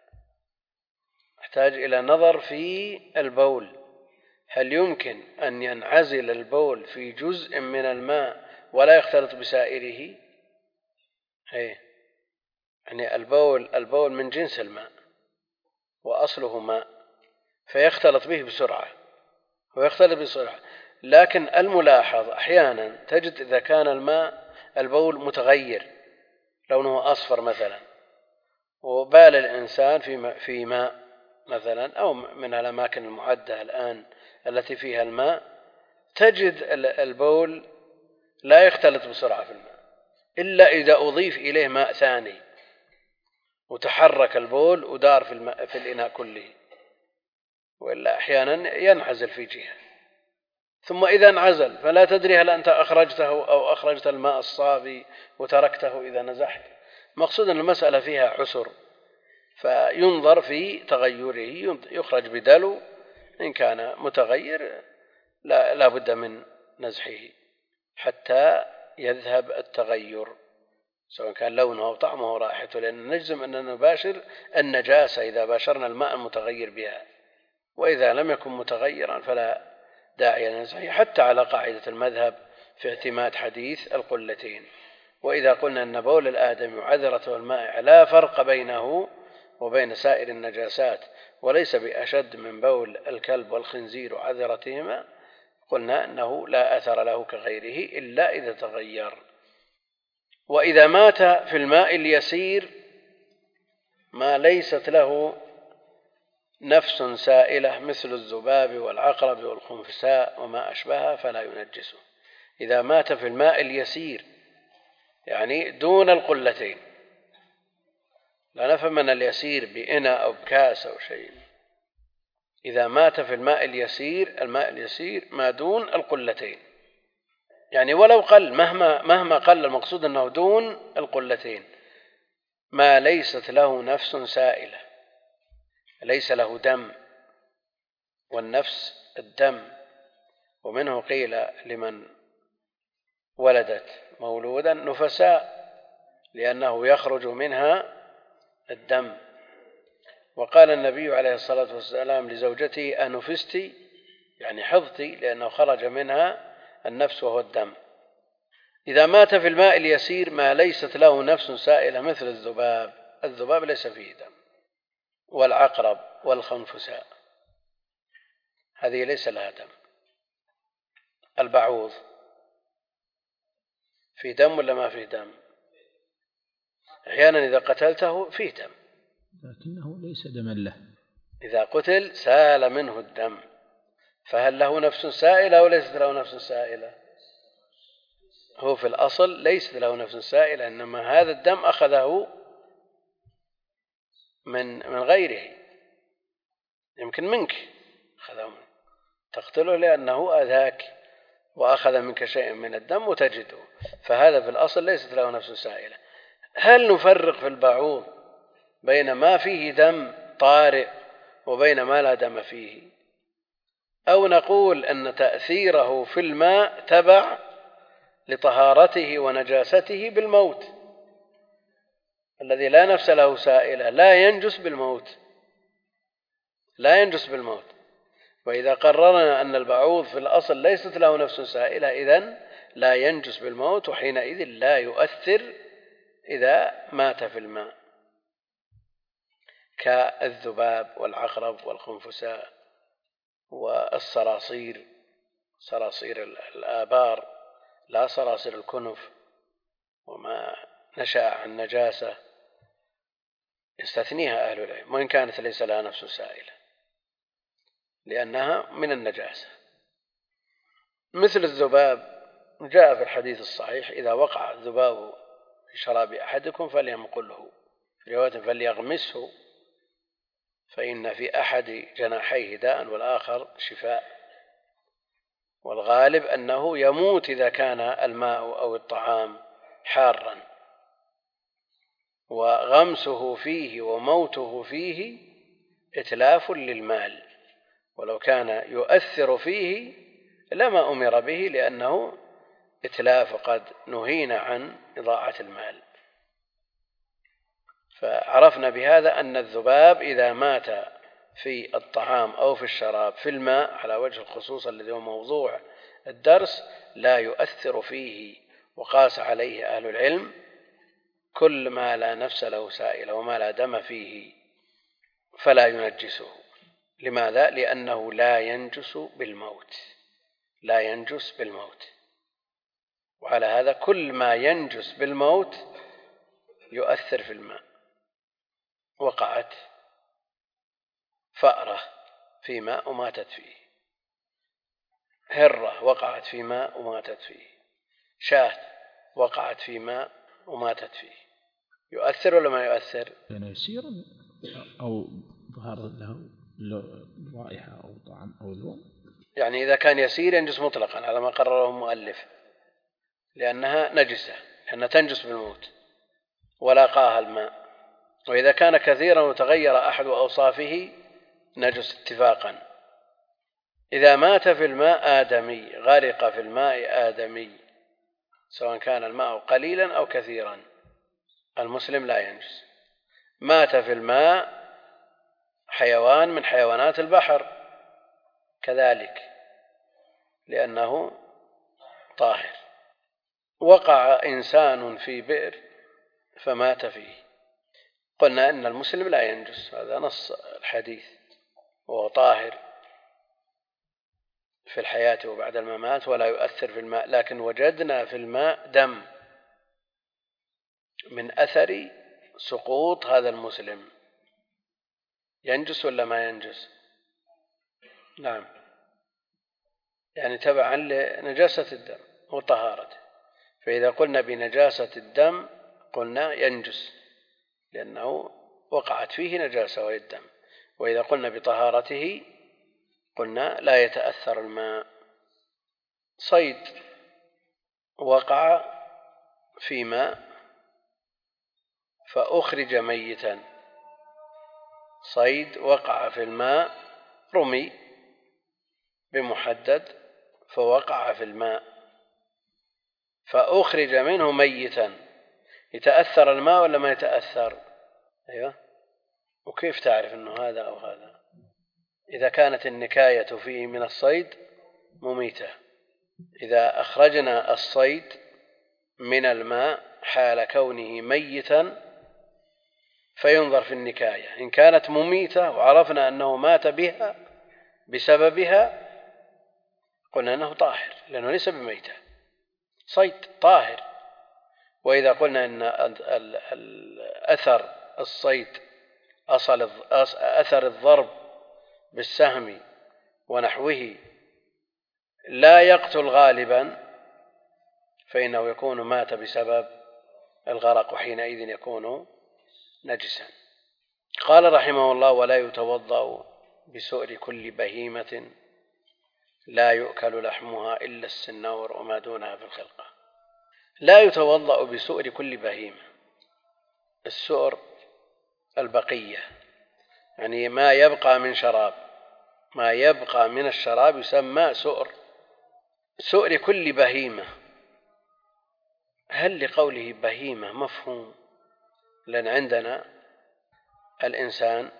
أحتاج إلى نظر في البول، هل يمكن أن ينعزل البول في جزء من الماء ولا يختلط بسائره؟ هي يعني البول البول من جنس الماء وأصله ماء فيختلط به بسرعة ويختلط بسرعة، لكن الملاحظ أحيانا تجد إذا كان الماء البول متغير لونه أصفر مثلا، وبال الإنسان في في ماء مثلا أو من الأماكن المعدة الآن التي فيها الماء، تجد البول لا يختلط بسرعة في الماء إلا إذا أضيف إليه ماء ثاني وتحرك البول ودار في الماء في الإناء كله، وإلا أحيانا ينعزل في جهة، ثم إذا انعزل فلا تدري هل أنت أخرجته أو أخرجت الماء الصافي وتركته إذا نزحت. مقصود أن المسألة فيها عسر، فينظر في تغيره، يخرج بدلو إن كان متغير لا, لا بد من نزحه حتى يذهب التغير سواء كان لونه أو طعمه أو رائحته، لأن نجزم أننا نباشر النجاسة إذا باشرنا الماء المتغير بها، وإذا لم يكن متغيرا فلا داعي لنزحه، حتى على قاعدة المذهب في اعتماد حديث القلتين. وإذا قلنا أن بول الآدم وعذرته المائع لا فرق بينه وبين سائر النجاسات وليس بأشد من بول الكلب والخنزير وعذرتهما، قلنا أنه لا أثر له كغيره إلا إذا تغير. وإذا مات في الماء اليسير ما ليست له نفس سائلة مثل الذباب والعقرب والخنفساء وما أشبهها فلا ينجسه. إذا مات في الماء اليسير يعني دون القلتين، لا نفهم من اليسير بإناء أو بكاس أو شيء، إذا مات في الماء اليسير، الماء اليسير ما دون القلتين، يعني ولو قل مهما مهما قل، المقصود أنه دون القلتين، ما ليست له نفس سائلة، ليس له دم، والنفس الدم. ومنه قيل لمن ولدت مولودا نفساء لأنه يخرج منها الدم. وقال النبي عليه الصلاة والسلام لزوجته أنفستي يعني حفظتي، لأنه خرج منها النفس وهو الدم. إذا مات في الماء اليسير ما ليست له نفس سائلة مثل الذباب، الذباب ليس فيه دم، والعقرب والخنفساء هذه ليس لها دم. البعوض في دم ولا ما فيه دم؟ أحيانا إذا قتلته فيه دم لكنه ليس دما له، إذا قتل سال منه الدم، فهل له نفس سائلة أو ليست له نفس سائلة؟ هو في الأصل ليس له نفس سائلة، إنما هذا الدم أخذه من من غيره، يمكن منك أخذه منك تقتله لأنه أذاك وأخذ منك شيء من الدم وتجده، فهذا في الأصل ليست له نفس سائلة. هل نفرق في البعوض بين ما فيه دم طارئ وبين ما لا دم فيه، أو نقول أن تأثيره في الماء تبع لطهارته ونجاسته بالموت؟ الذي لا نفس له سائلة لا ينجس بالموت، لا ينجس بالموت. وإذا قررنا أن البعوض في الأصل ليست له نفس سائلة إذن لا ينجس بالموت، وحينئذ لا يؤثر إذا مات في الماء، كالذباب والعقرب والخنفساء والصراصير، صراصير الآبار لا صراصير الكنف، وما نشأ عن نجاسة يستثنيها أهل العلم وإن كانت ليس لها نفس سائلة لأنها من النجاسة. مثل الذباب جاء في الحديث الصحيح: إذا وقع الذباب في شراب أحدكم فليمقله، في رواية فليغمسه، فإن في أحد جناحيه داء والآخر شفاء، والغالب أنه يموت إذا كان الماء أو الطعام حارا، وغمسه فيه وموته فيه إتلاف للمال، ولو كان يؤثر فيه لما أمر به لأنه إتلاف، قد نهينا عن إضاعة المال. فعرفنا بهذا أن الذباب إذا مات في الطعام أو في الشراب في الماء على وجه الخصوص الذي هو موضوع الدرس لا يؤثر فيه، وقاس عليه أهل العلم كل ما لا نفس له سائل وما لا دم فيه فلا ينجسه. لماذا؟ لأنه لا ينجس بالموت، لا ينجس بالموت. وعلى هذا كل ما ينجس بالموت يؤثر في الماء. وقعت فأرة في ماء وماتت فيه، هرة وقعت في ماء وماتت فيه، شاة وقعت في ماء وماتت فيه، يؤثر ولا ما يؤثر؟ يعني يسير أو ظهر له رائحة أو طعم أو لون. يعني إذا كان يسير ينجس مطلقا على ما قرره المؤلف، لأنها نجسة، لأنها تنجس بالموت ولاقاها الماء. وإذا كان كثيرا وتغير أحد أوصافه نجس اتفاقا. إذا مات في الماء آدمي، غرق في الماء آدمي، سواء كان الماء قليلا أو كثيرا، المسلم لا ينجس. مات في الماء حيوان من حيوانات البحر كذلك لأنه طاهر. وقع إنسان في بئر فمات فيه، قلنا إن المسلم لا ينجس، هذا نص الحديث، وهو طاهر في الحياة وبعد الممات ولا يؤثر في الماء. لكن وجدنا في الماء دم من أثر سقوط هذا المسلم، ينجس ولا ما ينجس؟ نعم، يعني تبعا لنجاسة الدم وطهارته. فإذا قلنا بنجاسة الدم قلنا ينجس لأنه وقعت فيه نجاسة وهي الدم. وإذا قلنا بطهارته قلنا لا يتأثر الماء. صيد وقع في ماء فأخرج ميتا، صيد وقع في الماء رمي بمحدد فوقع في الماء فأخرج منه ميتا، يتأثر الماء ولا ما يتأثر؟ أيوة. وكيف تعرف أنه هذا أو هذا؟ إذا كانت النكاية فيه من الصيد مميتة، إذا أخرجنا الصيد من الماء حال كونه ميتا فينظر في النكاية، إن كانت مميتة وعرفنا أنه مات بها بسببها قلنا أنه طاهر لأنه ليس بميتة، صيد طاهر. وإذا قلنا أن أثر الصيد أصل أثر الضرب بالسهم ونحوه لا يقتل غالبا فإنه يكون مات بسبب الغرق، وحينئذ يكون نجسا. قال رحمه الله: ولا يتوضأ بسؤر كل بهيمة لا يؤكل لحمها إلا السنور وما دونها في الخلقة. لا يتوضأ بسؤر كل بهيمة. السؤر البقية، يعني ما يبقى من شراب، ما يبقى من الشراب يسمى سؤر. سؤر كل بهيمة، هل لقوله بهيمة مفهوم؟ لأن عندنا الإنسان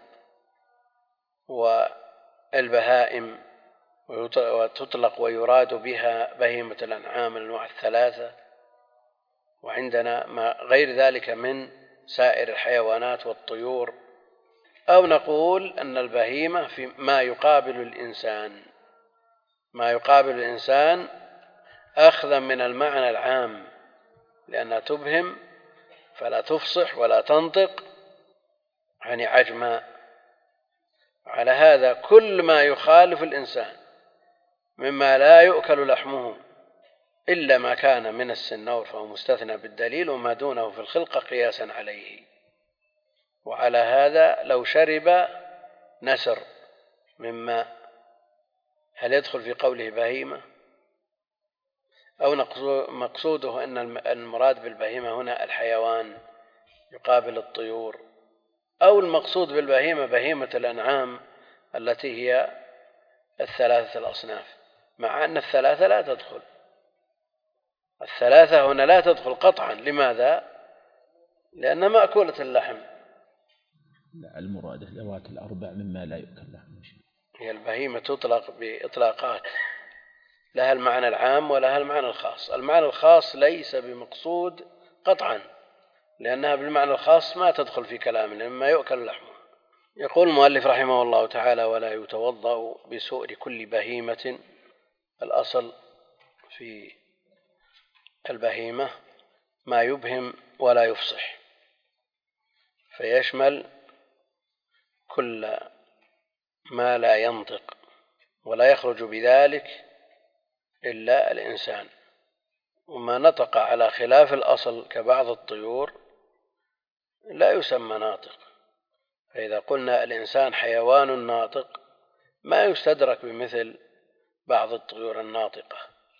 والبهائم، وتطلق ويراد بها بهيمة الأنعام الأنواع الثلاثة، وعندنا ما غير ذلك من سائر الحيوانات والطيور. أو نقول أن البهيمة في ما يقابل الإنسان، ما يقابل الإنسان أخذا من المعنى العام، لأنها تبهم فلا تفصح ولا تنطق، يعني عجماء. على هذا كل ما يخالف الإنسان مما لا يؤكل لحمه إلا ما كان من السنور فهو مستثنى بالدليل، وما دونه في الخلقة قياسا عليه. وعلى هذا لو شرب نسر من ماء هل يدخل في قوله بهيمة؟ أو مقصوده أن المراد بالبهيمة هنا الحيوان يقابل الطيور، أو المقصود بالبهيمة بهيمة الأنعام التي هي الثلاثة الأصناف، مع أن الثلاثة لا تدخل، الثلاثة هنا لا تدخل قطعا. لماذا؟ لأنها مأكولة اللحم. لا، المراد ذوات الأربع مما لا يؤكل لحم. هي البهيمة تطلق بإطلاقات، لها المعنى العام ولها المعنى الخاص. المعنى الخاص ليس بمقصود قطعا، لأنها بالمعنى الخاص ما تدخل في كلامنا مما يؤكل لحمه. يقول المؤلف رحمه الله تعالى: ولا يتوضأ بسؤر كل بهيمة. الأصل في البهيمة ما يبهم ولا يفصح، فيشمل كل ما لا ينطق، ولا يخرج بذلك إلا الإنسان. وما نطق على خلاف الأصل كبعض الطيور لا يسمى ناطق. فإذا قلنا الإنسان حيوان ناطق ما يستدرك بمثل بعض الطيور الناطقة،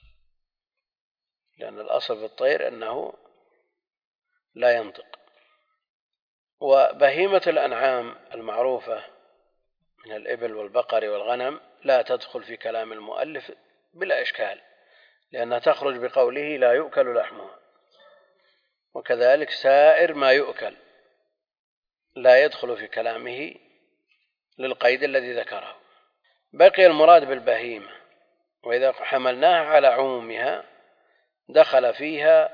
لأن الأصل في الطير أنه لا ينطق. وبهيمة الأنعام المعروفة من الإبل والبقر والغنم لا تدخل في كلام المؤلف بلا إشكال، لأنها تخرج بقوله لا يؤكل لحمها. وكذلك سائر ما يؤكل لا يدخل في كلامه للقيد الذي ذكره. بقي المراد بالبهيمة، وإذا حملناها على عمومها دخل فيها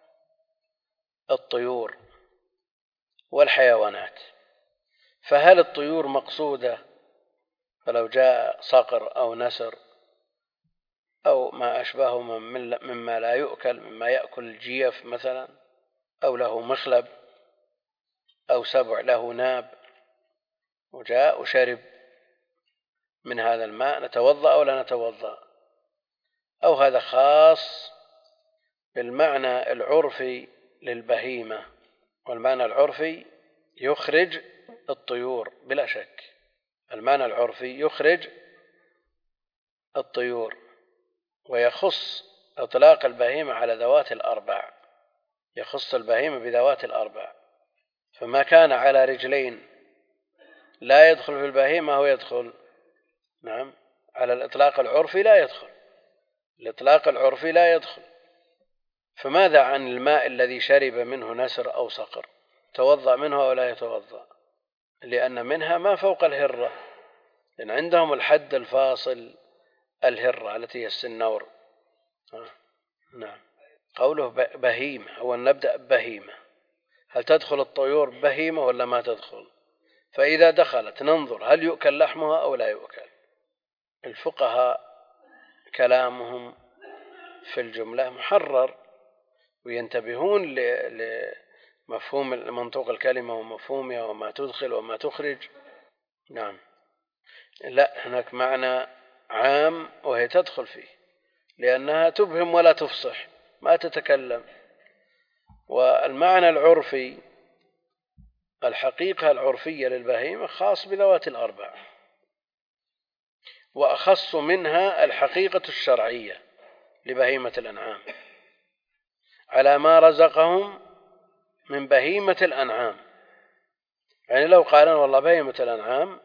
الطيور والحيوانات. فهل الطيور مقصودة؟ فلو جاء صقر أو نسر أو ما أشبهه مما لا يؤكل، مما يأكل الجيف مثلا، أو له مخلب، أو سبع له ناب، وجاء وشرب من هذا الماء، نتوضأ أو لا نتوضأ؟ أو هذا خاص بالمعنى العرفي للبهيمة، والمعنى العرفي يخرج الطيور بلا شك. المعنى العرفي يخرج الطيور، ويخص إطلاق البهيمة على ذوات الأربع، يخص البهيمة بذوات الأربع. فما كان على رجلين لا يدخل في البهيمة هو يدخل، نعم، على الإطلاق العرفي لا يدخل، الإطلاق العرفي لا يدخل. فماذا عن الماء الذي شرب منه نسر أو صقر؟ توضأ منه أو لا يتوضأ؟ لأن منها ما فوق الهرة، لأن عندهم الحد الفاصل الهرة التي هي السنور. آه. نعم. قوله بهيمة، هو نبدأ بهيمة، هل تدخل الطيور بهيمة ولا ما تدخل؟ فإذا دخلت ننظر هل يؤكل لحمها أو لا يؤكل. الفقهاء كلامهم في الجملة محرر، وينتبهون لمفهوم منطوق الكلمة ومفهومها وما تدخل وما تخرج. نعم. لا، هناك معنى عام وهي تدخل فيه، لأنها تبهم ولا تفصح، ما تتكلم. والمعنى العرفي، الحقيقة العرفية للبهيمة خاص بذوات الأربع، وأخص منها الحقيقة الشرعية لبهيمة الأنعام على ما رزقهم من بهيمة الأنعام. يعني لو قالنا والله بهيمة الأنعام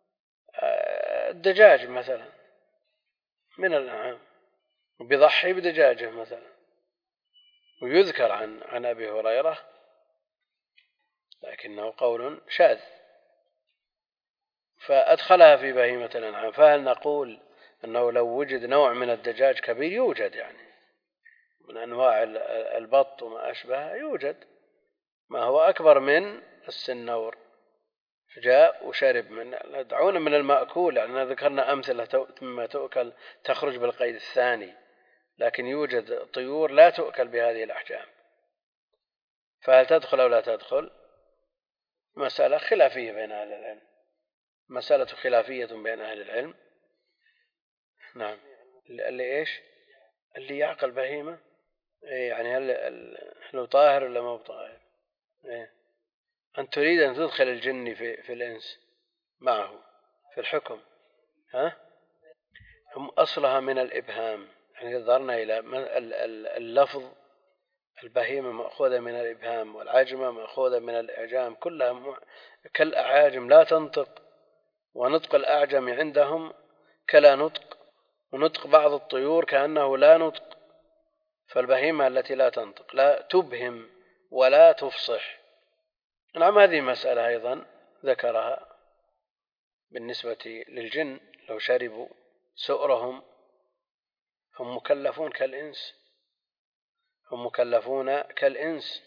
الدجاج مثلا من الأنعام، بيضحي بدجاجه مثلا. ويذكر عن عن أبي هريرة لكنه قول شاذ، فأدخلها في بهيمة الأنعام. فهل نقول أنه لو وجد نوع من الدجاج كبير؟ يوجد يعني من أنواع البط وما أشبه، يوجد ما هو أكبر من السنور جاء وشرب من. دعونا من المأكول، لأننا يعني ذكرنا أمثلة مما تؤكل تخرج بالقيد الثاني، لكن يوجد طيور لا تؤكل بهذه الأحجام، فهل تدخل أو لا تدخل؟ مسألة خلافية بين أهل العلم، مسألة خلافية بين أهل العلم. نعم. اللي إيش؟ اللي يعقل بهيمة، يعني هل لو طاهر ولا ما بطاهر؟ إيه؟ أنت تريد أن تدخل الجن في, في الإنس معه في الحكم، ها؟ هم أصلها من الإبهام، يعني نظرنا إلى اللفظ، البهيمة مأخوذة من الإبهام، والعجمة مأخوذة من الإعجام، كلها كالأعاجم لا تنطق، ونطق الأعجم عندهم كلا نطق، ونطق بعض الطيور كأنه لا نطق. فالبهيمة التي لا تنطق لا تبهم ولا تفصح. نعم، هذه مسألة أيضا ذكرها بالنسبة للجن، لو شربوا سؤرهم هم مكلفون كالإنس، هم مكلفون كالإنس،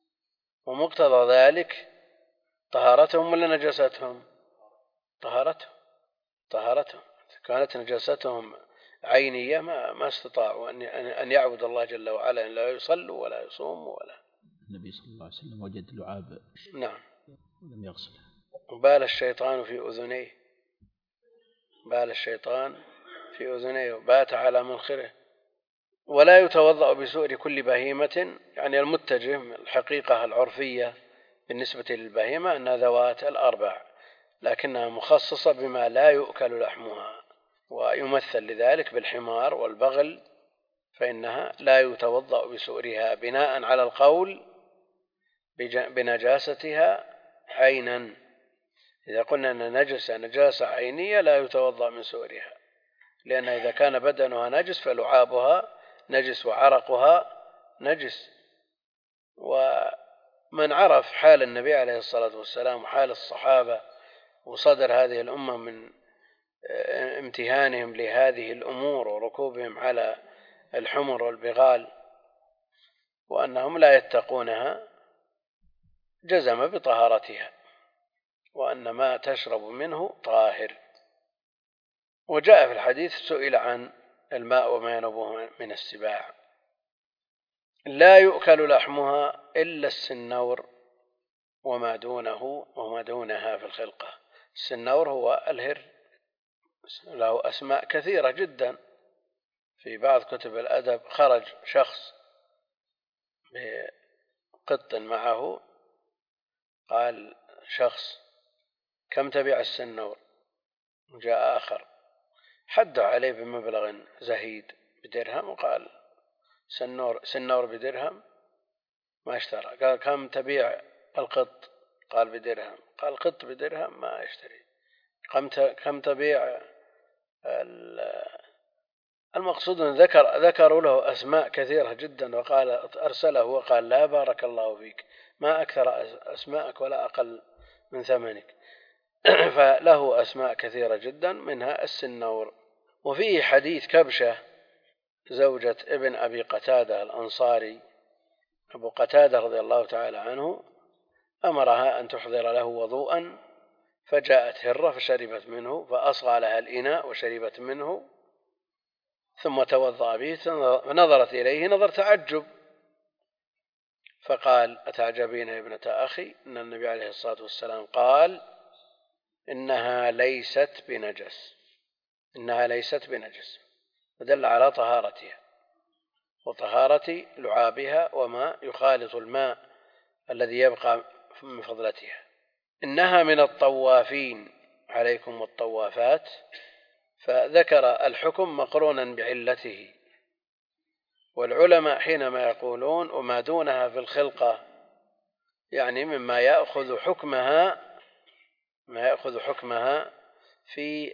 ومقتضى ذلك طهارتهم ولا نجاستهم؟ طهارتهم طهارتهم كانت نجاستهم عينية ما ما استطاعوا أن أن يعبد الله جل وعلا، أن لا يصلوا ولا يصوموا ولا. النبي صلى الله عليه وسلم وجد لعاب، نعم، ولم يغسله. وبال الشيطان في أذنيه، بال الشيطان في أذنيه وبات على منخره. ولا يتوضأ بسؤر كل بهيمة، يعني المتجه الحقيقة العرفية بالنسبة للبهيمة أنها ذوات الأربع، لكنها مخصصة بما لا يؤكل لحمها، ويمثل لذلك بالحمار والبغل، فإنها لا يتوضأ بسؤرها بناء على القول بنجاستها عينا. إذا قلنا أن نجسة نجاسة عينية لا يتوضأ من سؤرها، لأن إذا كان بدنها نجس فلعابها نجس وعرقها نجس. ومن عرف حال النبي عليه الصلاة والسلام وحال الصحابة وصدر هذه الأمة من امتهانهم لهذه الأمور وركوبهم على الحمر والبغال وأنهم لا يتقونها، جزم بطهارتها وأن ما تشرب منه طاهر. وجاء في الحديث سئل عن الماء وما ينبوه من السباع، لا يؤكل لحمها إلا السنور وما دونه وما دونها في الخلقة. السنور هو الهر، له أسماء كثيرة جدا. في بعض كتب الأدب خرج شخص بقط معه، قال شخص كم تبيع السنور؟ جاء آخر حد عليه بمبلغ زهيد بدرهم، وقال سنور سنور بدرهم، ما اشترى. قال كم تبيع القط؟ قال بدرهم. قال القط بدرهم ما يشتري. كم تبيع؟ المقصود أن ذكر ذكروا له أسماء كثيرة جدا، وقال أرسله وقال لا بارك الله فيك، ما أكثر أسماءك ولا أقل من ثمنك. فله أسماء كثيرة جدا منها السنور. وفيه حديث كبشة زوجة ابن أبي قتادة الأنصاري، أبو قتادة رضي الله تعالى عنه أمرها أن تحضر له وضوءا، فجاءت هرة فشربت منه، فأصغى لها الإناء وشربت منه، ثم توضأ به، فنظرت إليه نظر تعجب، فقال أتعجبين يا ابنة أخي؟ إن النبي عليه الصلاة والسلام قال إنها ليست بنجس، إنها ليست بنجس، فدل على طهارتها وطهارة لعابها وما يخالط الماء الذي يبقى من فضلتها. إنها من الطوافين عليكم والطوافات، فذكر الحكم مقرونا بعلته. والعلماء حينما يقولون وما دونها في الخلقة، يعني مما يأخذ حكمها ما يأخذ حكمها في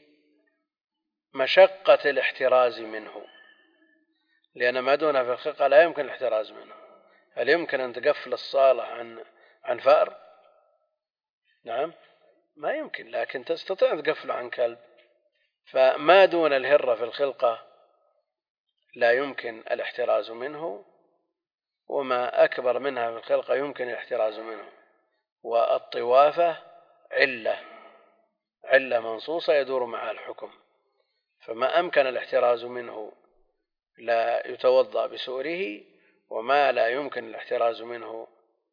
مشقة الاحتراز منه، لأن ما دونها في الخلقة لا يمكن الاحتراز منه. هل يمكن أن تقفل الصالة عن عن فأر؟ نعم ما يمكن، لكن تستطيع أن تقفل عن كلب. فما دون الهرة في الخلقة لا يمكن الاحتراز منه، وما أكبر منها في الخلقة يمكن الاحتراز منه. والطوافة علة علة منصوصة يدور معها الحكم، فما أمكن الاحتراز منه لا يتوضأ بسؤره، وما لا يمكن الاحتراز منه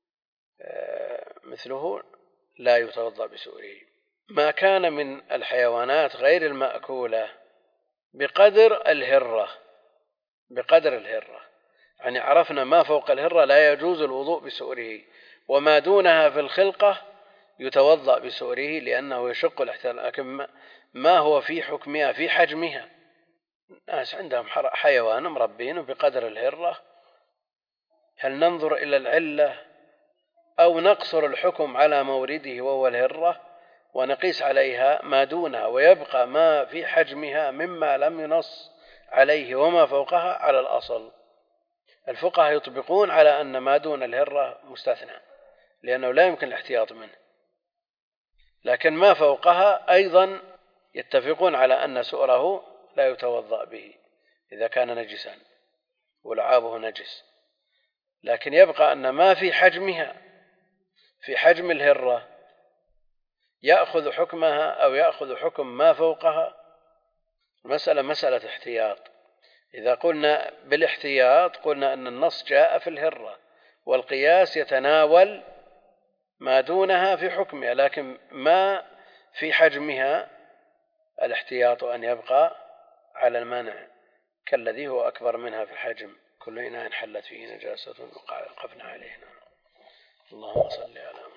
مثله لا يتوضأ بسؤره. ما كان من الحيوانات غير المأكولة بقدر الهرة بقدر الهرة يعني عرفنا ما فوق الهرة لا يجوز الوضوء بسؤره، وما دونها في الخلقة يتوضأ بسؤره لأنه يشق الاحتراز. لكن ما هو في حكمها في حجمها، الناس عندهم حيوان مربين بقدر الهرة، هل ننظر إلى العلة أو نقصر الحكم على مورده وهو الهرة ونقيس عليها ما دونها ويبقى ما في حجمها مما لم ينص عليه وما فوقها على الأصل؟ الفقهاء يطبقون على أن ما دون الهرة مستثنى لأنه لا يمكن الاحتياط منه، لكن ما فوقها أيضا يتفقون على أن سؤره لا يتوضأ به إذا كان نجسا ولعابه نجس، لكن يبقى أن ما في حجمها في حجم الهرة يأخذ حكمها أو يأخذ حكم ما فوقها. مسألة مسألة احتياط. إذا قلنا بالاحتياط قلنا أن النص جاء في الهرة، والقياس يتناول ما دونها في حكمها، لكن ما في حجمها الاحتياط أن يبقى على المنع كالذي هو أكبر منها في الحجم. كل إناء حلت فيه نجاسة وقفنا عليه. اللهم صل على محمد.